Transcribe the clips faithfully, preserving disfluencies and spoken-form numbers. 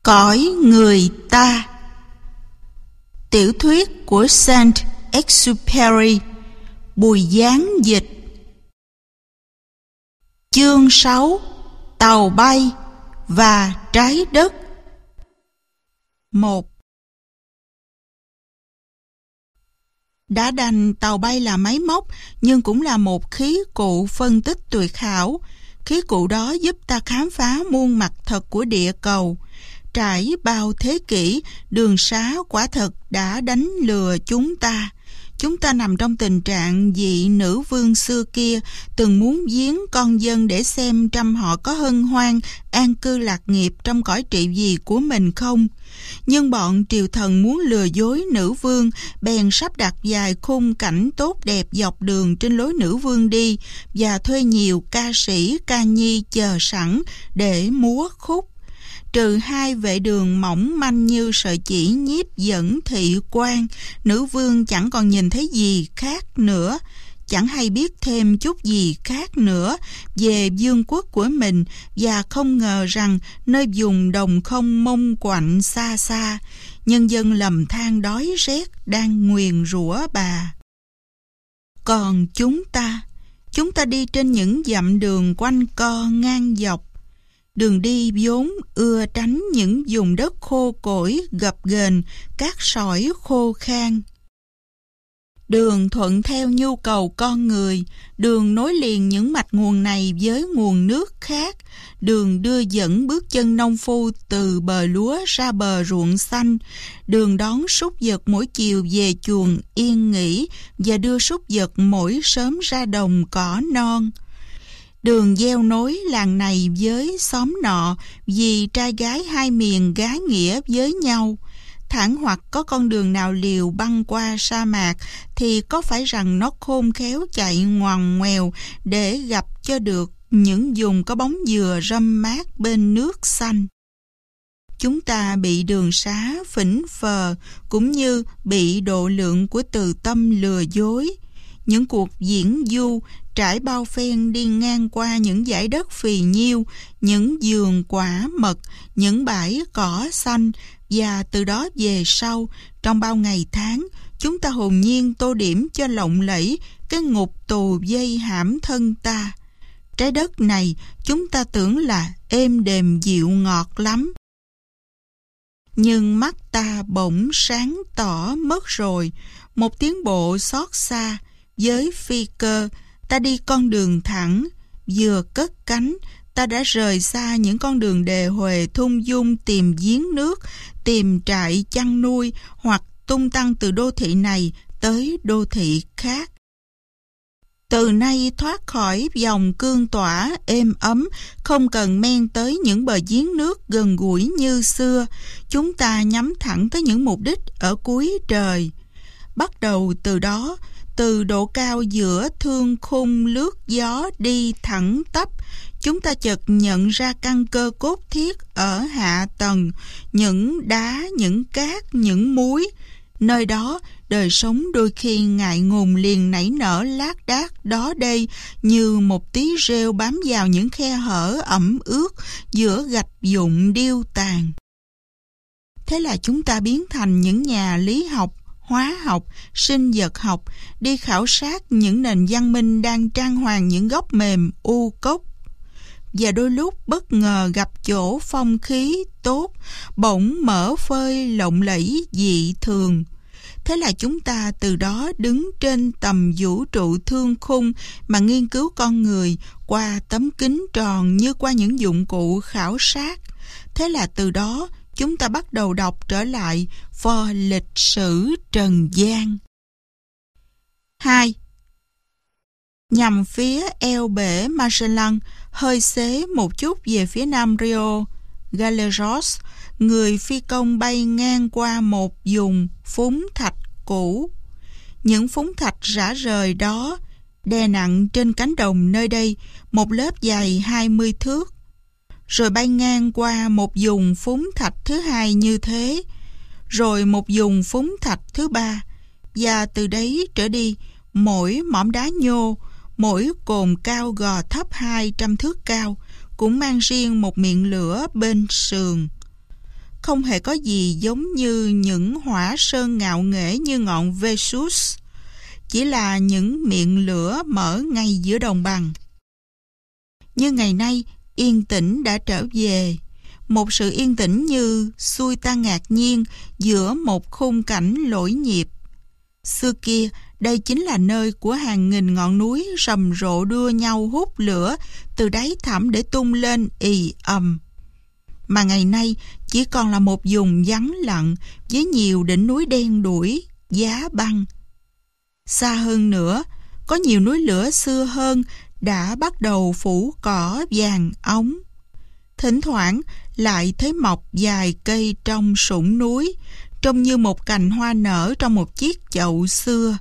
Cõi người ta. Tiểu thuyết của Saint-Exupéry, Bùi Giáng dịch. Chương sáu. Tàu bay và trái đất. Một. Đã đành tàu bay là máy móc, nhưng cũng là một khí cụ phân tích tuyệt hảo. Khí cụ đó giúp ta khám phá muôn mặt thật của địa cầu. Trải bao thế kỷ, đường sá quả thật đã đánh lừa chúng ta. Chúng ta nằm trong tình trạng vị nữ vương xưa kia từng muốn giếng con dân để xem trăm họ có hân hoan, an cư lạc nghiệp trong cõi trị vì của mình không. Nhưng bọn triều thần muốn lừa dối nữ vương, bèn sắp đặt vài khung cảnh tốt đẹp dọc đường trên lối nữ vương đi và thuê nhiều ca sĩ, ca nhi chờ sẵn để múa khúc. Trừ hai vệ đường mỏng manh như sợi chỉ nhiếp dẫn thị quan, nữ vương chẳng còn nhìn thấy gì khác nữa, chẳng hay biết thêm chút gì khác nữa về vương quốc của mình, và không ngờ rằng nơi vùng đồng không mông quạnh xa xa, nhân dân lầm than đói rét đang nguyền rủa bà. Còn chúng ta, chúng ta đi trên những dặm đường quanh co ngang dọc. Đường đi vốn ưa tránh những vùng đất khô cỗi, gập ghềnh, cát sỏi khô khan. Đường thuận theo nhu cầu con người, đường nối liền những mạch nguồn này với nguồn nước khác, đường đưa dẫn bước chân nông phu từ bờ lúa ra bờ ruộng xanh, đường đón súc vật mỗi chiều về chuồng yên nghỉ và đưa súc vật mỗi sớm ra đồng cỏ non. Đường gieo nối làng này với xóm nọ, vì trai gái hai miền gá nghĩa với nhau. Thẳng hoặc có con đường nào liều băng qua sa mạc, thì có phải rằng nó khôn khéo chạy ngoằn ngoèo để gặp cho được những vùng có bóng dừa râm mát bên nước xanh. Chúng ta bị đường xá phỉnh phờ, cũng như bị độ lượng của từ tâm lừa dối. Những cuộc diễn du trải bao phen đi ngang qua những dải đất phì nhiêu, những vườn quả mật, những bãi cỏ xanh, và từ đó về sau, trong bao ngày tháng, chúng ta hồn nhiên tô điểm cho lộng lẫy cái ngục tù dây hãm thân ta. Trái đất này chúng ta tưởng là êm đềm dịu ngọt lắm. Nhưng mắt ta bỗng sáng tỏ mất rồi, một tiến bộ xót xa. Với phi cơ, ta đi con đường thẳng, vừa cất cánh, ta đã rời xa những con đường đề huề thung dung tìm giếng nước, tìm trại chăn nuôi, hoặc tung tăng từ đô thị này tới đô thị khác. Từ nay thoát khỏi dòng cương tỏa êm ấm, không cần men tới những bờ giếng nước gần gũi như xưa, chúng ta nhắm thẳng tới những mục đích ở cuối trời. Bắt đầu từ đó, từ độ cao giữa thương khung lướt gió đi thẳng tắp, chúng ta chợt nhận ra căn cơ cốt thiết ở hạ tầng, những đá, những cát, những muối. Nơi đó, đời sống đôi khi ngại ngùng liền nảy nở lác đác đó đây, như một tí rêu bám vào những khe hở ẩm ướt giữa gạch vụn điêu tàn. Thế là chúng ta biến thành những nhà lý học, hóa học, sinh vật học, đi khảo sát những nền văn minh đang trang hoàng những góc mềm u cốc. Và đôi lúc bất ngờ gặp chỗ phong khí tốt, bỗng mở phơi lộng lẫy dị thường. Thế là chúng ta từ đó đứng trên tầm vũ trụ thương khung mà nghiên cứu con người qua tấm kính tròn như qua những dụng cụ khảo sát. Thế là từ đó chúng ta bắt đầu đọc trở lại pho lịch sử trần gian. Hai. Nhằm phía eo bể Magellan, hơi xế một chút về phía nam Rio Gallegos, người phi công bay ngang qua một vùng phúng thạch cũ. Những phúng thạch rã rời đó đè nặng trên cánh đồng nơi đây một lớp dày hai mươi thước. Rồi bay ngang qua một vùng phúng thạch thứ hai như thế, rồi một vùng phúng thạch thứ ba, và từ đấy trở đi, mỗi mỏm đá nhô, mỗi cồn cao gò thấp hai trăm thước cao, cũng mang riêng một miệng lửa bên sườn. không hề có gì giống như những hỏa sơn ngạo nghễ như ngọn Vesus, chỉ là những miệng lửa mở ngay giữa đồng bằng. Như ngày nay, yên tĩnh đã trở về, một sự yên tĩnh như xui ta ngạc nhiên giữa một khung cảnh lỗi nhịp. Xưa kia, đây chính là nơi của hàng nghìn ngọn núi rầm rộ đua nhau hút lửa từ đáy thẳm để tung lên ì ầm. Mà ngày nay chỉ còn là một vùng vắng lặng với nhiều đỉnh núi đen đủi, giá băng. Xa hơn nữa, có nhiều núi lửa xưa hơn đã bắt đầu phủ cỏ vàng óng. Thỉnh thoảng lại thấy mọc vài cây trong sũng núi, trông như một cành hoa nở trong một chiếc chậu xưa.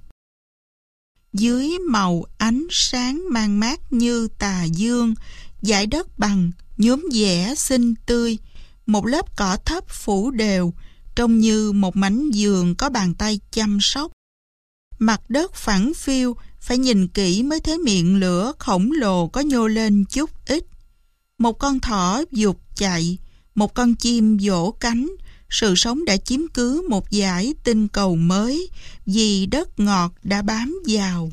Dưới màu ánh sáng mang mát như tà dương, dải đất bằng nhuốm vẻ xinh tươi, một lớp cỏ thấp phủ đều, trông như một mảnh vườn có bàn tay chăm sóc. Mặt đất phẳng phiu, phải nhìn kỹ mới thấy miệng lửa khổng lồ có nhô lên chút ít. Một con thỏ vụt chạy, một con chim vỗ cánh, sự sống đã chiếm cứ một dải tinh cầu mới, vì đất ngọt đã bám vào.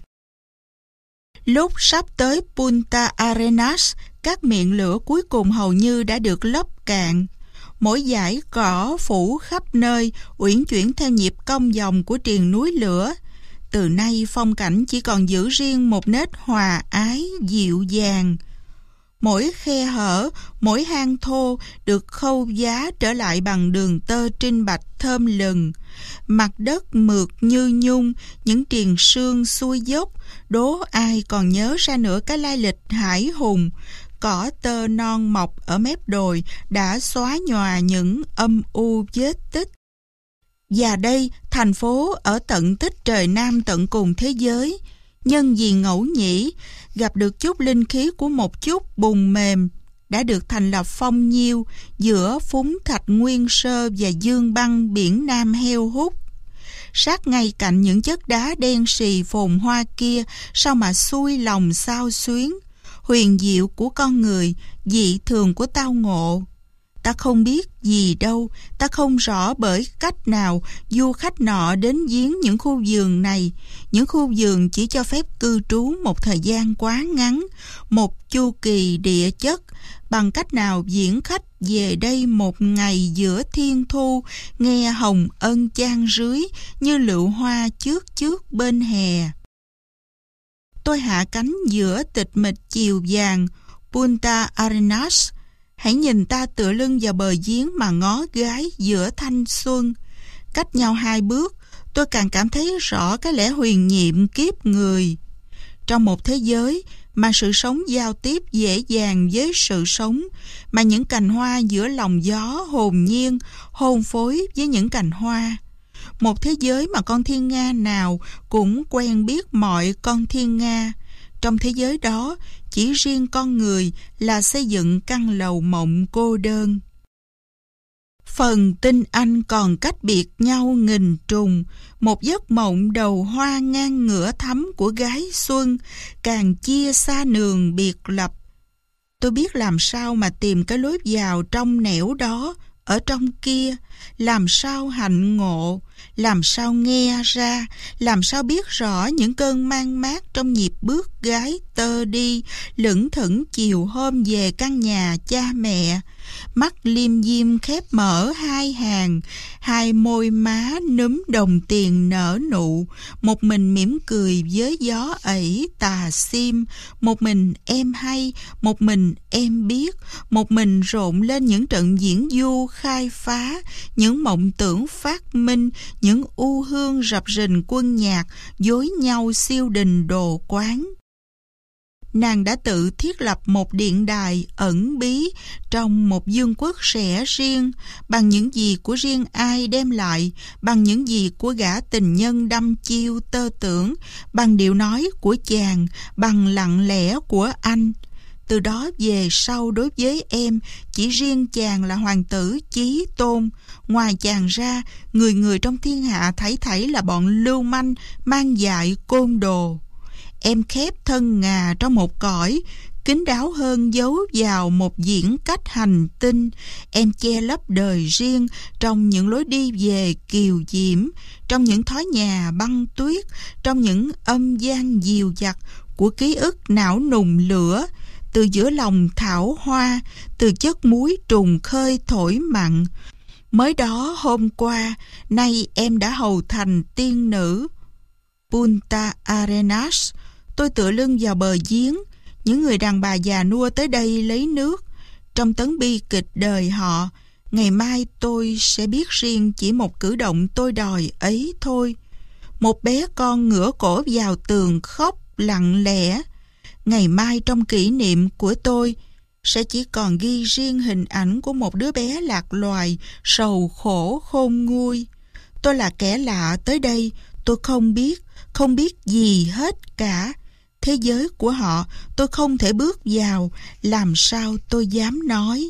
Lúc sắp tới Punta Arenas, các miệng lửa cuối cùng hầu như đã được lấp cạn. Mỗi dải cỏ phủ khắp nơi, uyển chuyển theo nhịp cong vòng của triền núi lửa. Từ nay phong cảnh chỉ còn giữ riêng một nét hòa ái dịu dàng. Mỗi khe hở, mỗi hang thô được khâu vá trở lại bằng đường tơ trinh bạch thơm lừng. Mặt đất mượt như nhung, những triền sương xuôi dốc, đố ai còn nhớ ra nữa cái lai lịch hải hùng. Cỏ tơ non mọc ở mép đồi đã xóa nhòa những âm u vết tích. Và đây, thành phố ở tận tích trời Nam tận cùng thế giới, nhân vì ngẫu nhĩ, gặp được chút linh khí của một chút bùn mềm, đã được thành lập phong nhiêu giữa phúng thạch nguyên sơ và dương băng biển Nam heo hút. Sát ngay cạnh những chất đá đen xì phồn hoa kia, sao mà xuôi lòng xao xuyến, huyền diệu của con người, dị thường của tao ngộ. Ta không biết gì đâu, ta không rõ bởi cách nào du khách nọ đến viếng những khu vườn này. Những khu vườn chỉ cho phép cư trú một thời gian quá ngắn, một chu kỳ địa chất. Bằng cách nào viễn khách về đây một ngày giữa thiên thu, nghe hồng ân chan rưới như lựu hoa chước chước bên hè. Tôi hạ cánh giữa tịch mịch chiều vàng Punta Arenas. Hãy nhìn ta tựa lưng vào bờ giếng mà ngó gái giữa thanh xuân. Cách nhau hai bước, tôi càng cảm thấy rõ cái lẽ huyền nhiệm kiếp người. Trong một thế giới mà sự sống giao tiếp dễ dàng với sự sống, mà những cành hoa giữa lòng gió hồn nhiên hôn phối với những cành hoa. Một thế giới mà con thiên nga nào cũng quen biết mọi con thiên nga. Trong thế giới đó, chỉ riêng con người là xây dựng căn lầu mộng cô đơn. Phần tinh anh còn cách biệt nhau nghìn trùng, một giấc mộng đầu hoa ngang ngửa thắm của gái xuân, càng chia xa nường biệt lập. Tôi biết làm sao mà tìm cái lối vào trong nẻo đó, ở trong kia, làm sao hạnh ngộ, làm sao nghe ra, làm sao biết rõ những cơn mang mát trong nhịp bước gái tơ đi, lững thững chiều hôm về căn nhà cha mẹ. Mắt liêm diêm khép mở hai hàng, hai môi má núm đồng tiền nở nụ, một mình mỉm cười với gió ẩy tà xiêm, một mình em hay, một mình em biết, một mình rộn lên những trận diễn du khai phá, những mộng tưởng phát minh, những u hương rập rình quân nhạc, dối nhau siêu đình đồ quán. Nàng đã tự thiết lập một điện đài ẩn bí trong một vương quốc rẻ riêng, bằng những gì của riêng ai đem lại, bằng những gì của gã tình nhân đăm chiêu tơ tưởng, bằng điệu nói của chàng, bằng lặng lẽ của anh. Từ đó về sau đối với em, chỉ riêng chàng là hoàng tử chí tôn. Ngoài chàng ra, người người trong thiên hạ thảy thảy là bọn lưu manh, mang dại côn đồ. Em khép thân ngà trong một cõi, kín đáo hơn giấu vào một diễn cách hành tinh. Em che lấp đời riêng trong những lối đi về kiều diễm, trong những thói nhà băng tuyết, trong những âm gian dìu dặt của ký ức não nùng lửa, từ giữa lòng thảo hoa, từ chất muối trùng khơi thổi mặn. Mới đó hôm qua, nay em đã hầu thành tiên nữ. Punta Arenas, tôi tựa lưng vào bờ giếng, những người đàn bà già nua tới đây lấy nước. Trong tấn bi kịch đời họ, ngày mai tôi sẽ biết riêng chỉ một cử động tôi đòi ấy thôi. Một bé con ngửa cổ vào tường khóc lặng lẽ. Ngày mai trong kỷ niệm của tôi sẽ chỉ còn ghi riêng hình ảnh của một đứa bé lạc loài, sầu khổ khôn nguôi. Tôi là kẻ lạ tới đây, tôi không biết, không biết gì hết cả. Thế giới của họ tôi không thể bước vào, làm sao tôi dám nói.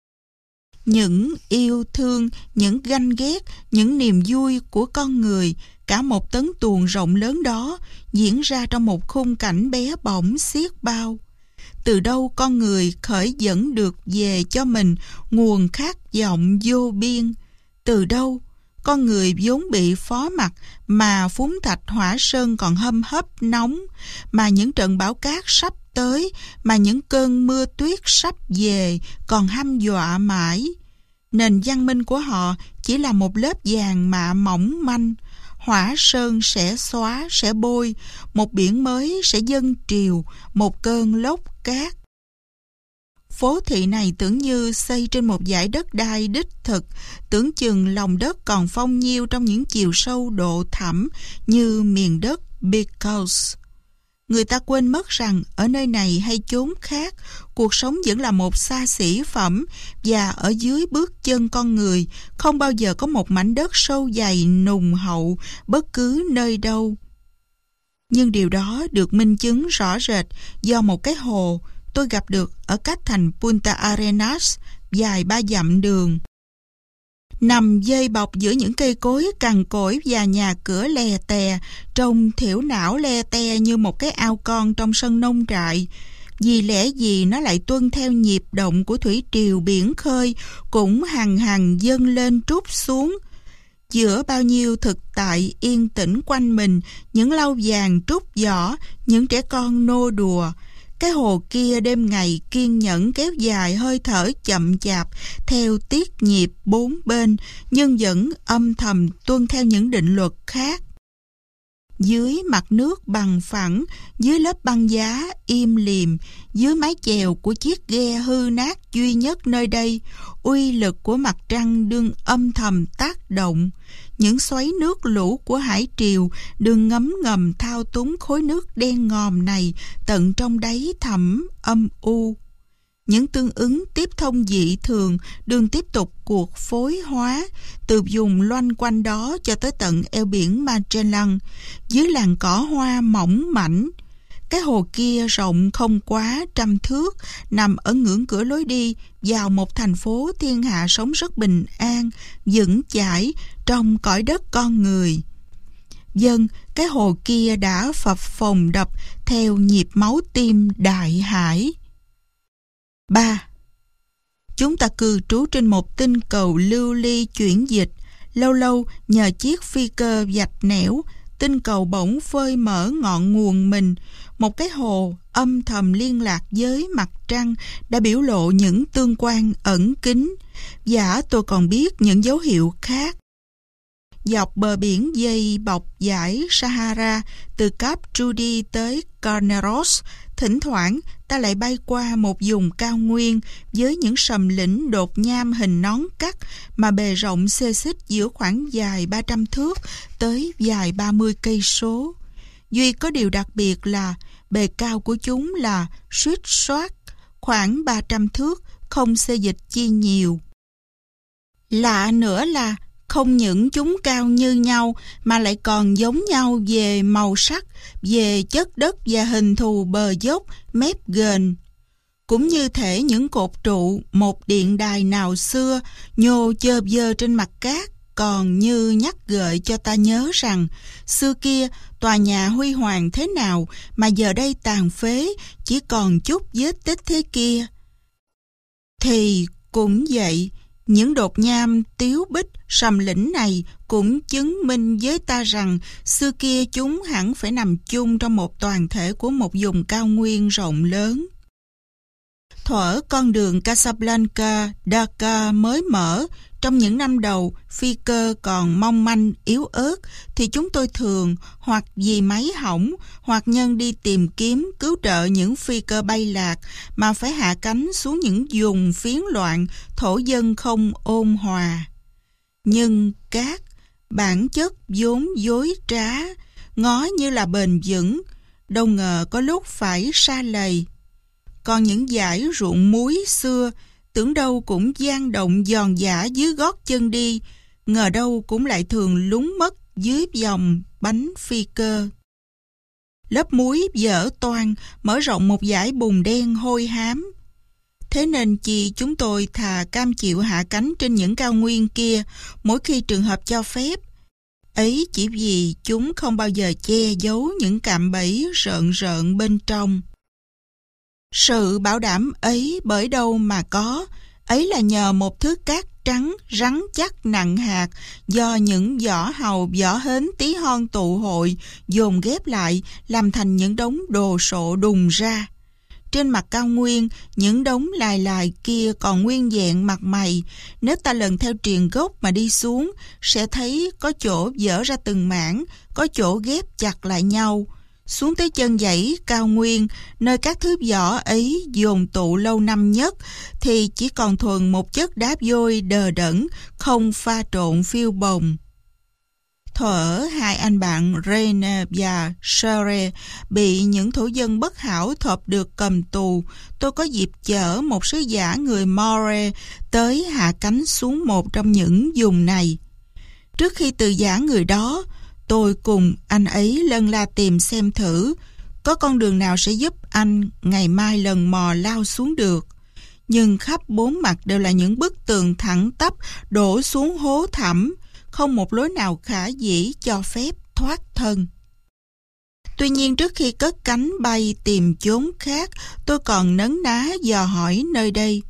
Những yêu thương, những ganh ghét, những niềm vui của con người, cả một tấn tuồng rộng lớn đó diễn ra trong một khung cảnh bé bỏng xiết bao. Từ đâu con người khởi dẫn được về cho mình nguồn khát vọng vô biên? Từ đâu con người vốn bị phó mặc mà phúng thạch hỏa sơn còn hâm hấp nóng, mà những trận bão cát sắp tới, mà những cơn mưa tuyết sắp về còn hăm dọa mãi? Nền văn minh của họ chỉ là một lớp vàng mạ mỏng manh. Hỏa sơn sẽ xóa, sẽ bôi, một biển mới sẽ dâng triều, một cơn lốc cát. Phố thị này tưởng như xây trên một dải đất đai đích thực, tưởng chừng lòng đất còn phong nhiêu trong những chiều sâu độ thẳm như miền đất Because. Người ta quên mất rằng ở nơi này hay chốn khác, cuộc sống vẫn là một xa xỉ phẩm, và ở dưới bước chân con người không bao giờ có một mảnh đất sâu dày nùng hậu bất cứ nơi đâu. Nhưng điều đó được minh chứng rõ rệt do một cái hồ tôi gặp được ở cách thành Punta Arenas dài ba dặm đường. Nằm dây bọc giữa những cây cối cằn cỗi và nhà cửa lè tè, trông thiểu não le te như một cái ao con trong sân nông trại. Vì lẽ gì nó lại tuân theo nhịp động của thủy triều biển khơi, cũng hằng hằng dâng lên trút xuống. Giữa bao nhiêu thực tại yên tĩnh quanh mình, những lau vàng trút vỏ, những trẻ con nô đùa. Cái hồ kia đêm ngày kiên nhẫn kéo dài hơi thở chậm chạp theo tiết nhịp bốn bên, nhưng vẫn âm thầm tuân theo những định luật khác. Dưới mặt nước bằng phẳng, dưới lớp băng giá im lìm, dưới mái chèo của chiếc ghe hư nát duy nhất nơi đây, uy lực của mặt trăng đương âm thầm tác động. Những xoáy nước lũ của hải triều đương ngấm ngầm thao túng khối nước đen ngòm này tận trong đáy thẳm âm u. Những tương ứng tiếp thông dị thường đương tiếp tục cuộc phối hóa từ vùng loanh quanh đó cho tới tận eo biển Magellan, dưới làn cỏ hoa mỏng mảnh. Cái hồ kia rộng không quá trăm thước, nằm ở ngưỡng cửa lối đi vào một thành phố thiên hạ sống rất bình an, vững chãi trong cõi đất con người. Vâng, cái hồ kia đã phập phồng đập theo nhịp máu tim đại hải. ba. Chúng ta cư trú trên một tinh cầu lưu ly chuyển dịch. Lâu lâu nhờ chiếc phi cơ vạch nẻo, tinh cầu bỗng phơi mở ngọn nguồn mình. Một cái hồ âm thầm liên lạc với mặt trăng đã biểu lộ những tương quan ẩn kín. Và tôi còn biết những dấu hiệu khác. Dọc bờ biển dây bọc dải Sahara từ Cap Judy tới Carneros, thỉnh thoảng ta lại bay qua một vùng cao nguyên với những sầm lĩnh đột nham hình nón cắt mà bề rộng xê xích giữa khoảng dài ba trăm thước tới dài ba mươi cây số. Duy có điều đặc biệt là bề cao của chúng là suýt soát khoảng ba trăm thước, không xê dịch chi nhiều. Lạ nữa là không những chúng cao như nhau mà lại còn giống nhau về màu sắc, về chất đất và hình thù bờ dốc, mép ghềnh. Cũng như thể những cột trụ một điện đài nào xưa nhô chơ vơ trên mặt cát còn như nhắc gợi cho ta nhớ rằng xưa kia tòa nhà huy hoàng thế nào mà giờ đây tàn phế, chỉ còn chút vết tích thế kia. Thì cũng vậy, những đột nham tiếu bích sầm lĩnh này cũng chứng minh với ta rằng xưa kia chúng hẳn phải nằm chung trong một toàn thể của một vùng cao nguyên rộng lớn. Thuở con đường Casablanca, Dakar mới mở, trong những năm đầu phi cơ còn mong manh yếu ớt, thì chúng tôi thường hoặc vì máy hỏng hoặc nhân đi tìm kiếm cứu trợ những phi cơ bay lạc mà phải hạ cánh xuống những vùng phiến loạn, thổ dân không ôn hòa. Nhưng các bản chất vốn dối trá, ngó như là bền vững, đâu ngờ có lúc phải sa lầy. Còn những dải ruộng muối xưa, tưởng đâu cũng dang động giòn giã dưới gót chân đi, ngờ đâu cũng lại thường lún mất dưới vòng bánh phi cơ. Lớp muối vỡ toang, mở rộng một dải bùn đen hôi hám. Thế nên chi chúng tôi thà cam chịu hạ cánh trên những cao nguyên kia mỗi khi trường hợp cho phép. Ấy chỉ vì chúng không bao giờ che giấu những cạm bẫy rợn rợn bên trong. Sự bảo đảm ấy bởi đâu mà có, ấy là nhờ một thứ cát trắng, rắn chắc nặng hạt, do những vỏ hàu, vỏ hến, tí hon tụ hội, dồn ghép lại, làm thành những đống đồ sộ đùng ra. Trên mặt cao nguyên, những đống lài lài kia còn nguyên vẹn mặt mày. Nếu ta lần theo triền gốc mà đi xuống, sẽ thấy có chỗ vỡ ra từng mảng, có chỗ ghép chặt lại nhau. Xuống tới chân dãy cao nguyên, nơi các thứ vỏ ấy dồn tụ lâu năm nhất, thì chỉ còn thuần một chất đá vôi đờ đẫn, không pha trộn phiêu bồng. Thuở hai anh bạn Rene và Charles bị những thổ dân bất hảo thộp được cầm tù, tôi có dịp chở một sứ giả người Maure tới hạ cánh xuống một trong những vùng này. Trước khi từ giã người đó, tôi cùng anh ấy lân la tìm xem thử có con đường nào sẽ giúp anh ngày mai lần mò lao xuống được. Nhưng khắp bốn mặt đều là những bức tường thẳng tắp đổ xuống hố thẳm, không một lối nào khả dĩ cho phép thoát thân. Tuy nhiên trước khi cất cánh bay tìm chốn khác, tôi còn nấn ná dò hỏi nơi đây.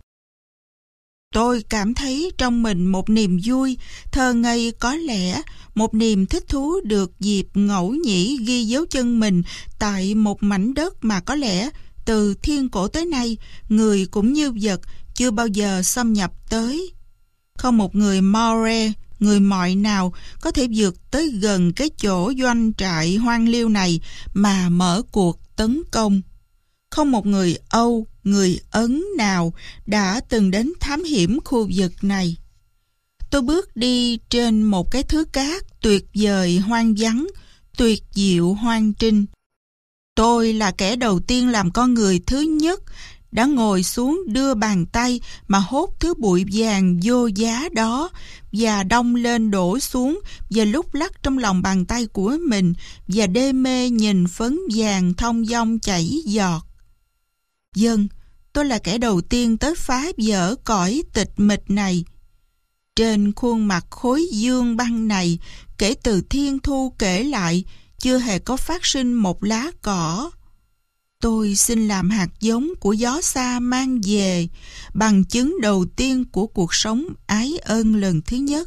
Tôi cảm thấy trong mình một niềm vui, thơ ngây có lẽ, một niềm thích thú được dịp ngẫu nhĩ ghi dấu chân mình tại một mảnh đất mà có lẽ từ thiên cổ tới nay, người cũng như vật chưa bao giờ xâm nhập tới. Không một người Maure, người Mọi nào có thể vượt tới gần cái chỗ doanh trại hoang liêu này mà mở cuộc tấn công. Không một người Âu, người Ấn nào đã từng đến thám hiểm khu vực này. Tôi bước đi trên một cái thứ cát tuyệt vời hoang vắng, tuyệt diệu hoang trinh. Tôi là kẻ đầu tiên làm con người thứ nhất đã ngồi xuống đưa bàn tay mà hốt thứ bụi vàng vô giá đó và đong lên đổ xuống và lúc lắc trong lòng bàn tay của mình và đê mê nhìn phấn vàng thong dong chảy giọt. Dân, tôi là kẻ đầu tiên tới phá vỡ cõi tịch mịch này. Trên khuôn mặt khối dương băng này, kể từ thiên thu kể lại, chưa hề có phát sinh một lá cỏ. Tôi xin làm hạt giống của gió xa mang về, bằng chứng đầu tiên của cuộc sống ái ân lần thứ nhất.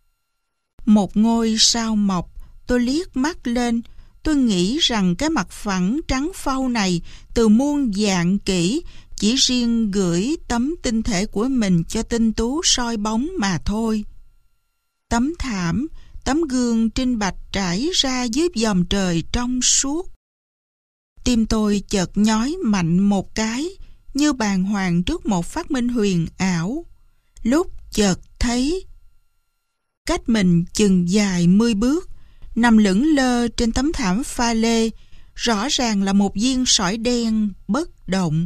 Một ngôi sao mọc, tôi liếc mắt lên, tôi nghĩ rằng cái mặt phẳng trắng phau này từ muôn vạn kỷ chỉ riêng gửi tấm tinh thể của mình cho tinh tú soi bóng mà thôi. Tấm thảm, tấm gương trinh bạch trải ra dưới vòm trời trong suốt. Tim tôi chợt nhói mạnh một cái, như bàng hoàng trước một phát minh huyền ảo. Lúc chợt thấy cách mình chừng dài mươi bước, nằm lững lơ trên tấm thảm pha lê, rõ ràng là một viên sỏi đen bất động.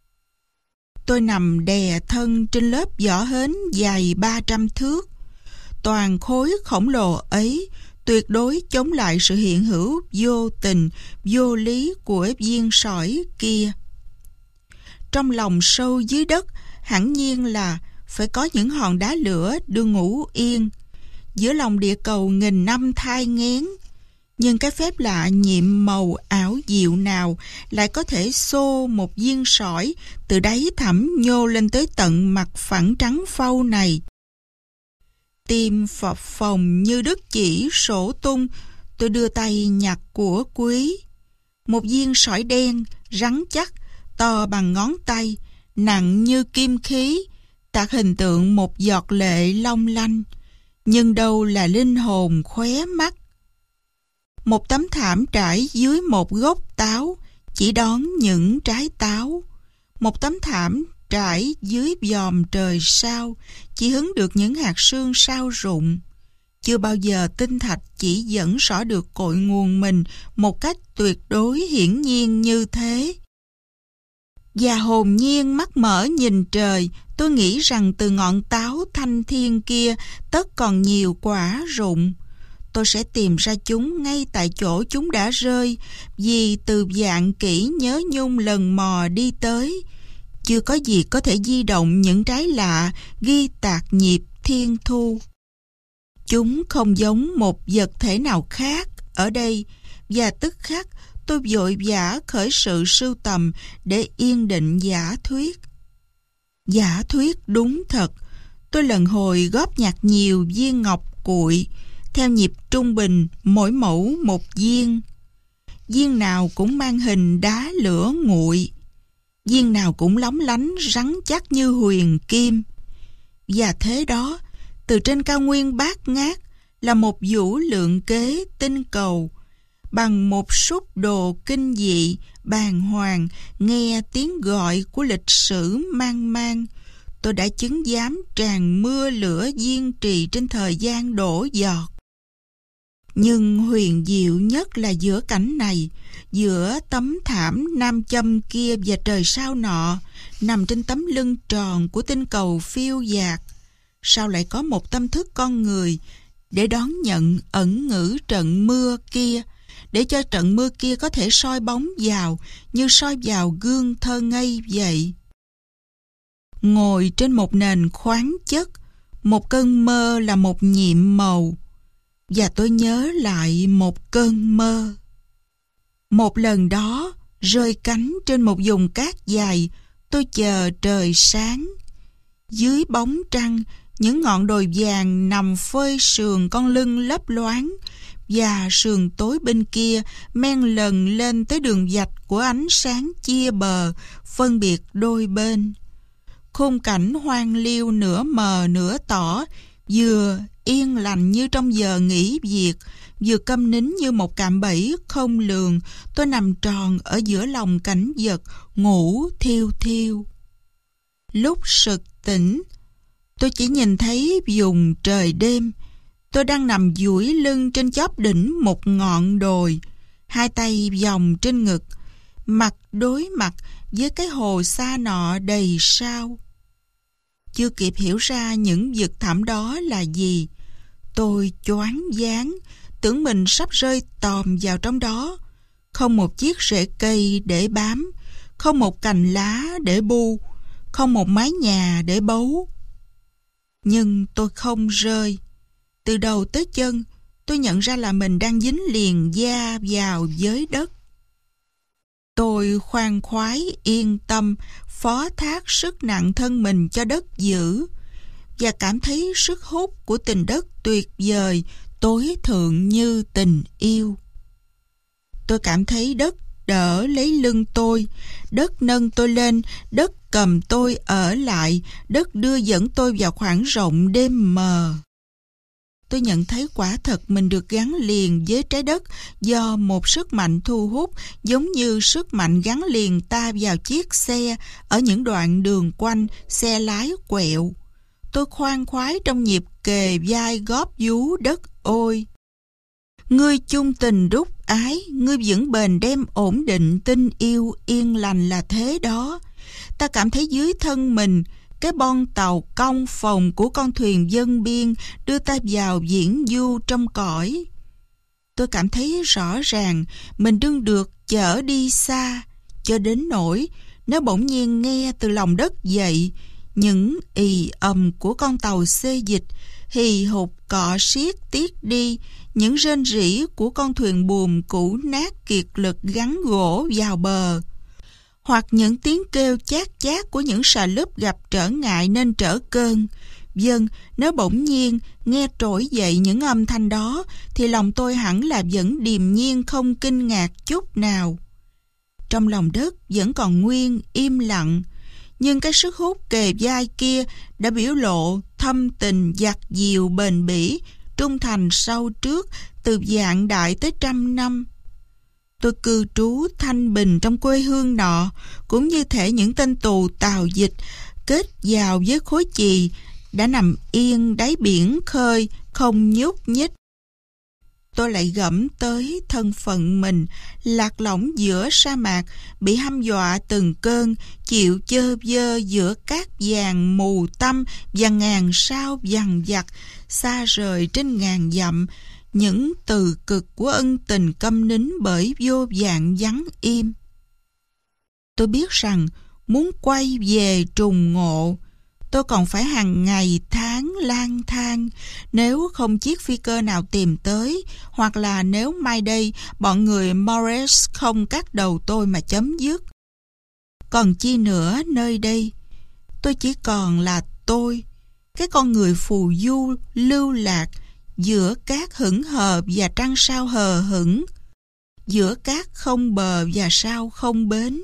Tôi nằm đè thân trên lớp vỏ hến dài ba trăm thước. Toàn khối khổng lồ ấy tuyệt đối chống lại sự hiện hữu vô tình, vô lý của viên sỏi kia. Trong lòng sâu dưới đất, hẳn nhiên là phải có những hòn đá lửa đưa ngủ yên. giữa lòng địa cầu nghìn năm thai nghén. Nhưng cái phép lạ nhiệm màu ảo diệu nào lại có thể xô một viên sỏi từ đáy thẳm nhô lên tới tận mặt phẳng trắng phau này? Tim phập phồng như đứt chỉ sổ tung, tôi đưa tay nhặt của quý. Một viên sỏi đen, rắn chắc, to bằng ngón tay, nặng như kim khí, tạc hình tượng một giọt lệ long lanh. Nhưng đâu là linh hồn khóe mắt. Một tấm thảm trải dưới một gốc táo, chỉ đón những trái táo. Một tấm thảm trải dưới vòm trời sao, chỉ hứng được những hạt sương sao rụng. Chưa bao giờ tinh thạch chỉ dẫn rõ được cội nguồn mình một cách tuyệt đối hiển nhiên như thế. Và hồn nhiên mắt mở nhìn trời, tôi nghĩ rằng từ ngọn táo thanh thiên kia tất còn nhiều quả rụng. Tôi sẽ tìm ra chúng ngay tại chỗ chúng đã rơi, vì từ vạn kỷ nhớ nhung lần mò đi tới, chưa có gì có thể di động những trái lạ ghi tạc nhịp thiên thu. Chúng không giống một vật thể nào khác ở đây, và tức khắc tôi vội vã khởi sự sưu tầm để yên định giả thuyết. Giả thuyết đúng thật, tôi lần hồi góp nhặt nhiều viên ngọc cuội, theo nhịp trung bình mỗi mẫu một viên. Viên nào cũng mang hình đá lửa nguội, viên nào cũng lóng lánh rắn chắc như huyền kim. Và thế đó, từ trên cao nguyên bát ngát là một vũ lượng kế tinh cầu, bằng một súp đồ kinh dị, bàng hoàng, nghe tiếng gọi của lịch sử mang mang. Tôi đã chứng giám tràn mưa lửa diên trì trên thời gian đổ giọt. Nhưng huyền diệu nhất là giữa cảnh này, giữa tấm thảm nam châm kia và trời sao nọ, nằm trên tấm lưng tròn của tinh cầu phiêu dạt, sao lại có một tâm thức con người để đón nhận ẩn ngữ trận mưa kia, để cho trận mưa kia có thể soi bóng vào như soi vào gương thơ ngây vậy. Ngồi trên một nền khoáng chất, một cơn mơ là một nhiệm màu, và tôi nhớ lại một cơn mơ. Một lần đó, rơi cánh trên một vùng cát dài, tôi chờ trời sáng. Dưới bóng trăng, những ngọn đồi vàng nằm phơi sườn con lưng lấp loáng, và sườn tối bên kia men lần lên tới đường vạch của ánh sáng chia bờ, phân biệt đôi bên. Khung cảnh hoang liêu nửa mờ nửa tỏ, vừa yên lành như trong giờ nghỉ việc, vừa câm nín như một cạm bẫy không lường. Tôi nằm tròn ở giữa lòng cảnh vật, ngủ thiêu thiêu. Lúc sực tỉnh, tôi chỉ nhìn thấy vùng trời đêm. Tôi đang nằm duỗi lưng trên chóp đỉnh một ngọn đồi, hai tay vòng trên ngực, mặt đối mặt với cái hồ xa nọ đầy sao. Chưa kịp hiểu ra những vực thẳm đó là gì, tôi choáng váng, tưởng mình sắp rơi tòm vào trong đó. Không một chiếc rễ cây để bám, không một cành lá để bu, không một mái nhà để bấu. Nhưng tôi không rơi. Từ đầu tới chân, tôi nhận ra là mình đang dính liền da vào với đất. Tôi khoan khoái yên tâm phó thác sức nặng thân mình cho đất giữ, và cảm thấy sức hút của tình đất tuyệt vời, tối thượng như tình yêu. Tôi cảm thấy đất đỡ lấy lưng tôi, đất nâng tôi lên, đất cầm tôi ở lại, đất đưa dẫn tôi vào khoảng rộng đêm mờ. Tôi nhận thấy quả thật mình được gắn liền với trái đất do một sức mạnh thu hút, giống như sức mạnh gắn liền ta vào chiếc xe ở những đoạn đường quanh, xe lái quẹo. Tôi khoan khoái trong nhịp kề vai góp vú đất ôi. Ngươi chung tình đúc ái, ngươi vững bền đem ổn định tình yêu yên lành là thế đó. Ta cảm thấy dưới thân mình cái bon tàu cong phồng của con thuyền dân biên đưa ta vào viễn du trong cõi. Tôi cảm thấy rõ ràng mình đương được chở đi xa, cho đến nỗi nếu bỗng nhiên nghe từ lòng đất dậy những ì ầm của con tàu xê dịch, hì hục cọ xiết tiết đi những rên rỉ của con thuyền buồm cũ nát kiệt lực gắn gỗ vào bờ, hoặc những tiếng kêu chát chát của những xà lúp gặp trở ngại nên trở cơn. Vâng, nếu bỗng nhiên nghe trỗi dậy những âm thanh đó thì lòng tôi hẳn là vẫn điềm nhiên không kinh ngạc chút nào. Trong lòng đất vẫn còn nguyên im lặng, nhưng cái sức hút kề vai kia đã biểu lộ thâm tình dạt dìu bền bỉ, trung thành sau trước từ vạn đại tới trăm năm. Tôi cư trú thanh bình trong quê hương nọ, cũng như thể những tên tù tàu dịch kết vào với khối chì đã nằm yên đáy biển khơi không nhúc nhích. Tôi lại gẫm tới thân phận mình lạc lõng giữa sa mạc, bị hăm dọa từng cơn, chịu chơ vơ giữa cát vàng mù tăm và ngàn sao vằn vặt, xa rời trên ngàn dặm, những từ cực của ân tình câm nín bởi vô vàn vắng im. Tôi biết rằng muốn quay về trùng ngộ, tôi còn phải hàng ngày tháng lang thang, nếu không chiếc phi cơ nào tìm tới, hoặc là nếu mai đây bọn người Morris không cắt đầu tôi mà chấm dứt. Còn chi nữa nơi đây, tôi chỉ còn là tôi, cái con người phù du lưu lạc giữa cát hững hờ và trăng sao hờ hững, giữa cát không bờ và sao không bến.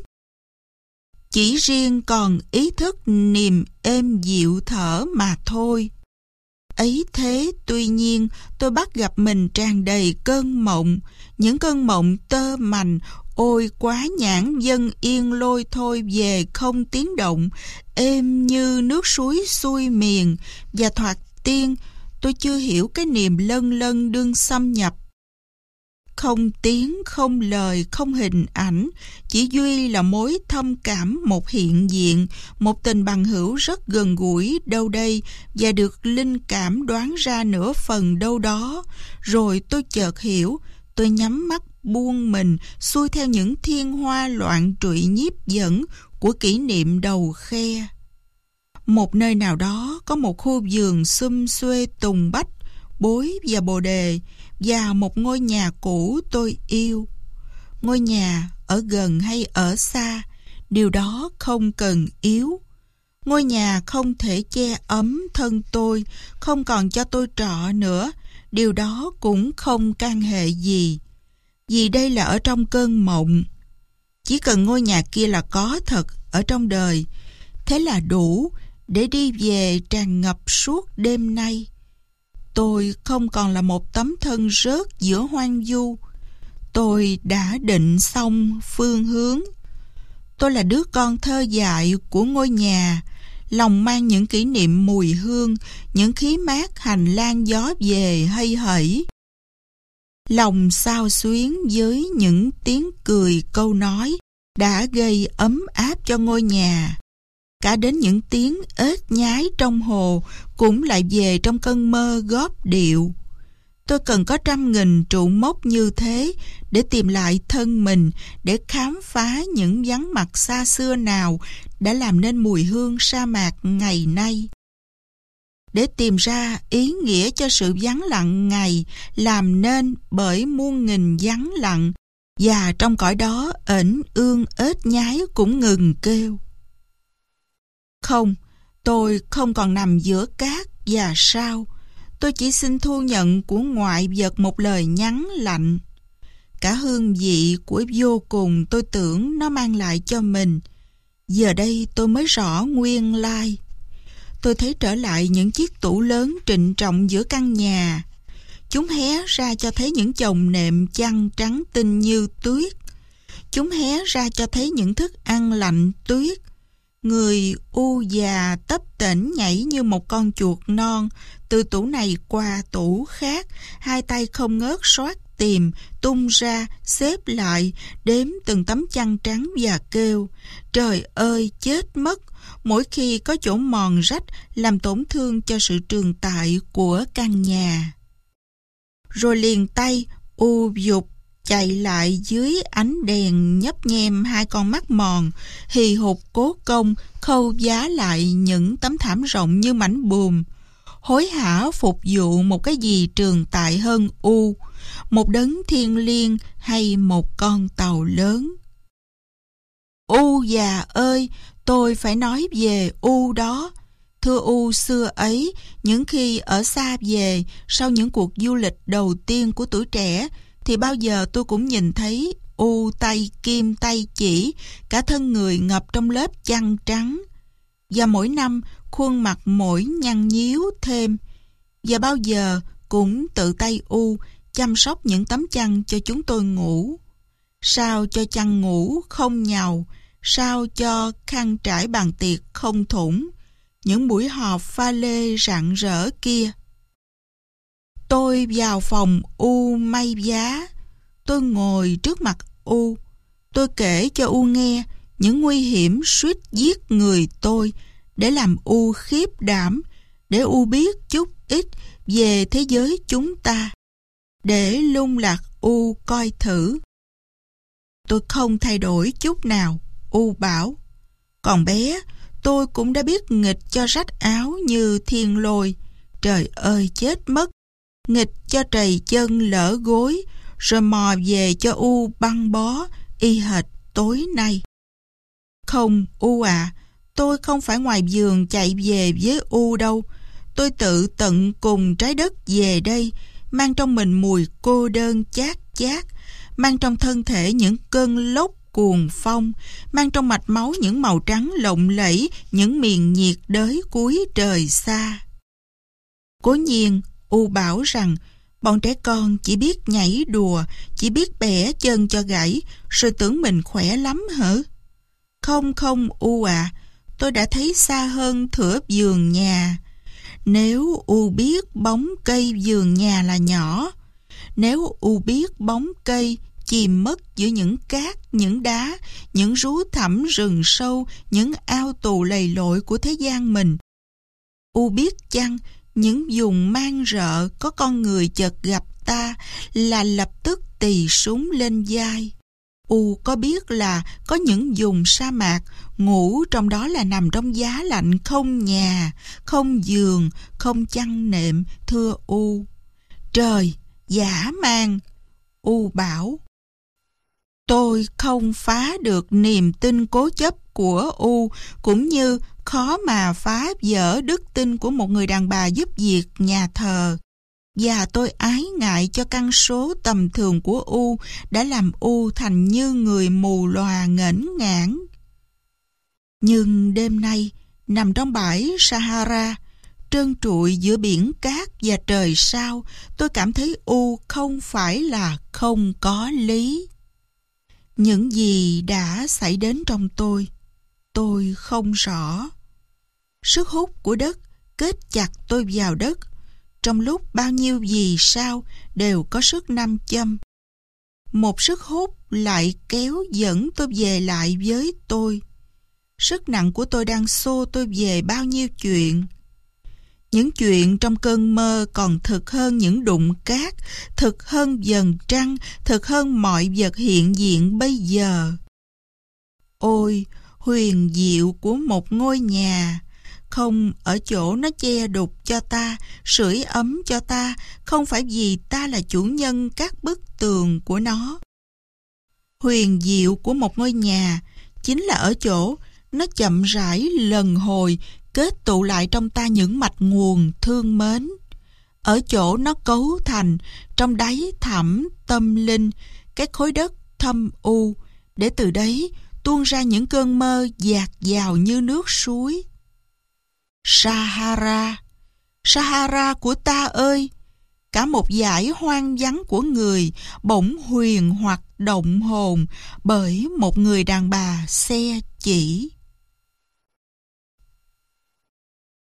Chỉ riêng còn ý thức niềm êm dịu thở mà thôi. Ấy thế tuy nhiên tôi bắt gặp mình tràn đầy cơn mộng, những cơn mộng tơ mành, ôi quá nhãn dân yên lôi thôi về không tiếng động, êm như nước suối xuôi miền, và thoạt tiên tôi chưa hiểu cái niềm lân lân đương xâm nhập. Không tiếng, không lời, không hình ảnh, chỉ duy là mối thâm cảm một hiện diện, một tình bằng hữu rất gần gũi đâu đây và được linh cảm đoán ra nửa phần đâu đó. Rồi tôi chợt hiểu, tôi nhắm mắt buông mình xuôi theo những thiên hoa loạn trụy nhiếp dẫn của kỷ niệm đầu khe. Một nơi nào đó có một khu vườn xum xuê tùng bách, bối và bồ đề, và một ngôi nhà cũ tôi yêu. Ngôi nhà ở gần hay ở xa, điều đó không cần yếu. Ngôi nhà không thể che ấm thân tôi, không còn cho tôi trọ nữa, điều đó cũng không can hệ gì. Vì đây là ở trong cơn mộng. Chỉ cần ngôi nhà kia là có thật ở trong đời, thế là đủ để đi về tràn ngập suốt đêm nay. Tôi không còn là một tấm thân rớt giữa hoang vu. Tôi đã định xong phương hướng. Tôi là đứa con thơ dại của ngôi nhà, lòng mang những kỷ niệm mùi hương, những khí mát hành lang gió về hay hẫy. Lòng xao xuyến với những tiếng cười câu nói đã gây ấm áp cho ngôi nhà. Cả đến những tiếng ếch nhái trong hồ cũng lại về trong cơn mơ góp điệu. Tôi cần có trăm nghìn trụ mốc như thế để tìm lại thân mình, để khám phá những vắng mặt xa xưa nào đã làm nên mùi hương sa mạc ngày nay. Để tìm ra ý nghĩa cho sự vắng lặng ngày làm nên bởi muôn nghìn vắng lặng, và trong cõi đó ẩn ương ếch nhái cũng ngừng kêu. Không, tôi không còn nằm giữa cát và sao. Tôi chỉ xin thu nhận của ngoại vật một lời nhắn lạnh. Cả hương vị của vô cùng tôi tưởng nó mang lại cho mình. Giờ đây tôi mới rõ nguyên lai. Tôi thấy trở lại những chiếc tủ lớn trịnh trọng giữa căn nhà. Chúng hé ra cho thấy những chồng nệm chăn trắng tinh như tuyết. Chúng hé ra cho thấy những thức ăn lạnh tuyết. Người u già tấp tễnh nhảy như một con chuột non, từ tủ này qua tủ khác, hai tay không ngớt soát tìm, tung ra, xếp lại, đếm từng tấm chăn trắng và kêu, trời ơi, chết mất, mỗi khi có chỗ mòn rách làm tổn thương cho sự trường tại của căn nhà. Rồi liền tay, u dục, chạy lại dưới ánh đèn nhấp nhem hai con mắt mòn, hì hục cố công khâu vá lại những tấm thảm rộng như mảnh buồm. hối hả phục vụ một cái gì trường tại hơn U, một đấng thiêng liêng hay một con tàu lớn. U già ơi, tôi phải nói về U đó. Thưa U xưa ấy, những khi ở xa về, sau những cuộc du lịch đầu tiên của tuổi trẻ, thì bao giờ tôi cũng nhìn thấy U tay kim tay chỉ, cả thân người ngập trong lớp chăn trắng. Và mỗi năm, khuôn mặt mỗi nhăn nhíu thêm. Và bao giờ cũng tự tay U chăm sóc những tấm chăn cho chúng tôi ngủ. Sao cho chăn ngủ không nhàu, sao cho khăn trải bàn tiệc không thủng. Những buổi họp pha lê rạng rỡ kia. Tôi vào phòng U may giá. Tôi ngồi trước mặt U. Tôi kể cho U nghe những nguy hiểm suýt giết người tôi, để làm U khiếp đảm, để U biết chút ít về thế giới chúng ta, để lung lạc U coi thử. Tôi không thay đổi chút nào, U bảo. Còn bé, tôi cũng đã biết nghịch cho rách áo như thiên lôi. Trời ơi chết mất! Nghịch cho trầy chân lỡ gối, rồi mò về cho U băng bó, y hệt tối nay. Không, U à, tôi không phải ngoài vườn chạy về với U đâu. Tôi tự tận cùng trái đất về đây, mang trong mình mùi cô đơn chát chát, mang trong thân thể những cơn lốc cuồng phong, mang trong mạch máu những màu trắng lộng lẫy, những miền nhiệt đới cuối trời xa. Cố nhiên, U bảo rằng bọn trẻ con chỉ biết nhảy đùa, chỉ biết bẻ chân cho gãy, rồi tưởng mình khỏe lắm hả? Không không U à, tôi đã thấy xa hơn thửa vườn nhà. Nếu U biết bóng cây vườn nhà là nhỏ, nếu U biết bóng cây chìm mất giữa những cát, những đá, những rú thẳm rừng sâu, những ao tù lầy lội của thế gian mình. U biết chăng, những vùng mang rợ có con người chợt gặp ta là lập tức tì súng lên vai. U có biết là có những vùng sa mạc, ngủ trong đó là nằm trong giá lạnh, không nhà, không giường, không chăn nệm, thưa U. Trời, dã man! U bảo. Tôi không phá được niềm tin cố chấp của U, cũng như khó mà phá vỡ đức tin của một người đàn bà giúp việc nhà thờ. Và tôi ái ngại cho căn số tầm thường của U đã làm U thành như người mù lòa nghễnh ngãn. Nhưng đêm nay, nằm trong bãi Sahara, trơn trụi giữa biển cát và trời sao, tôi cảm thấy U không phải là không có lý. Những gì đã xảy đến trong tôi, tôi không rõ. Sức hút của đất kết chặt tôi vào đất, trong lúc bao nhiêu vì sao đều có sức nam châm. Một sức hút lại kéo dẫn tôi về lại với tôi. Sức nặng của tôi đang xô tôi về bao nhiêu chuyện. Những chuyện trong cơn mơ còn thực hơn những đụng cát, thực hơn dần trăng, thực hơn mọi vật hiện diện bây giờ. Ôi, huyền diệu của một ngôi nhà! Không ở chỗ nó che đục cho ta, sưởi ấm cho ta, không phải vì ta là chủ nhân các bức tường của nó. Huyền diệu của một ngôi nhà chính là ở chỗ nó chậm rãi lần hồi kết tụ lại trong ta những mạch nguồn thương mến. Ở chỗ nó cấu thành trong đáy thẳm tâm linh cái khối đất thâm u, để từ đấy tuôn ra những cơn mơ dạt dào như nước suối. Sahara, Sahara của ta ơi! Cả một dải hoang vắng của người bỗng huyền hoặc động hồn bởi một người đàn bà xe chỉ.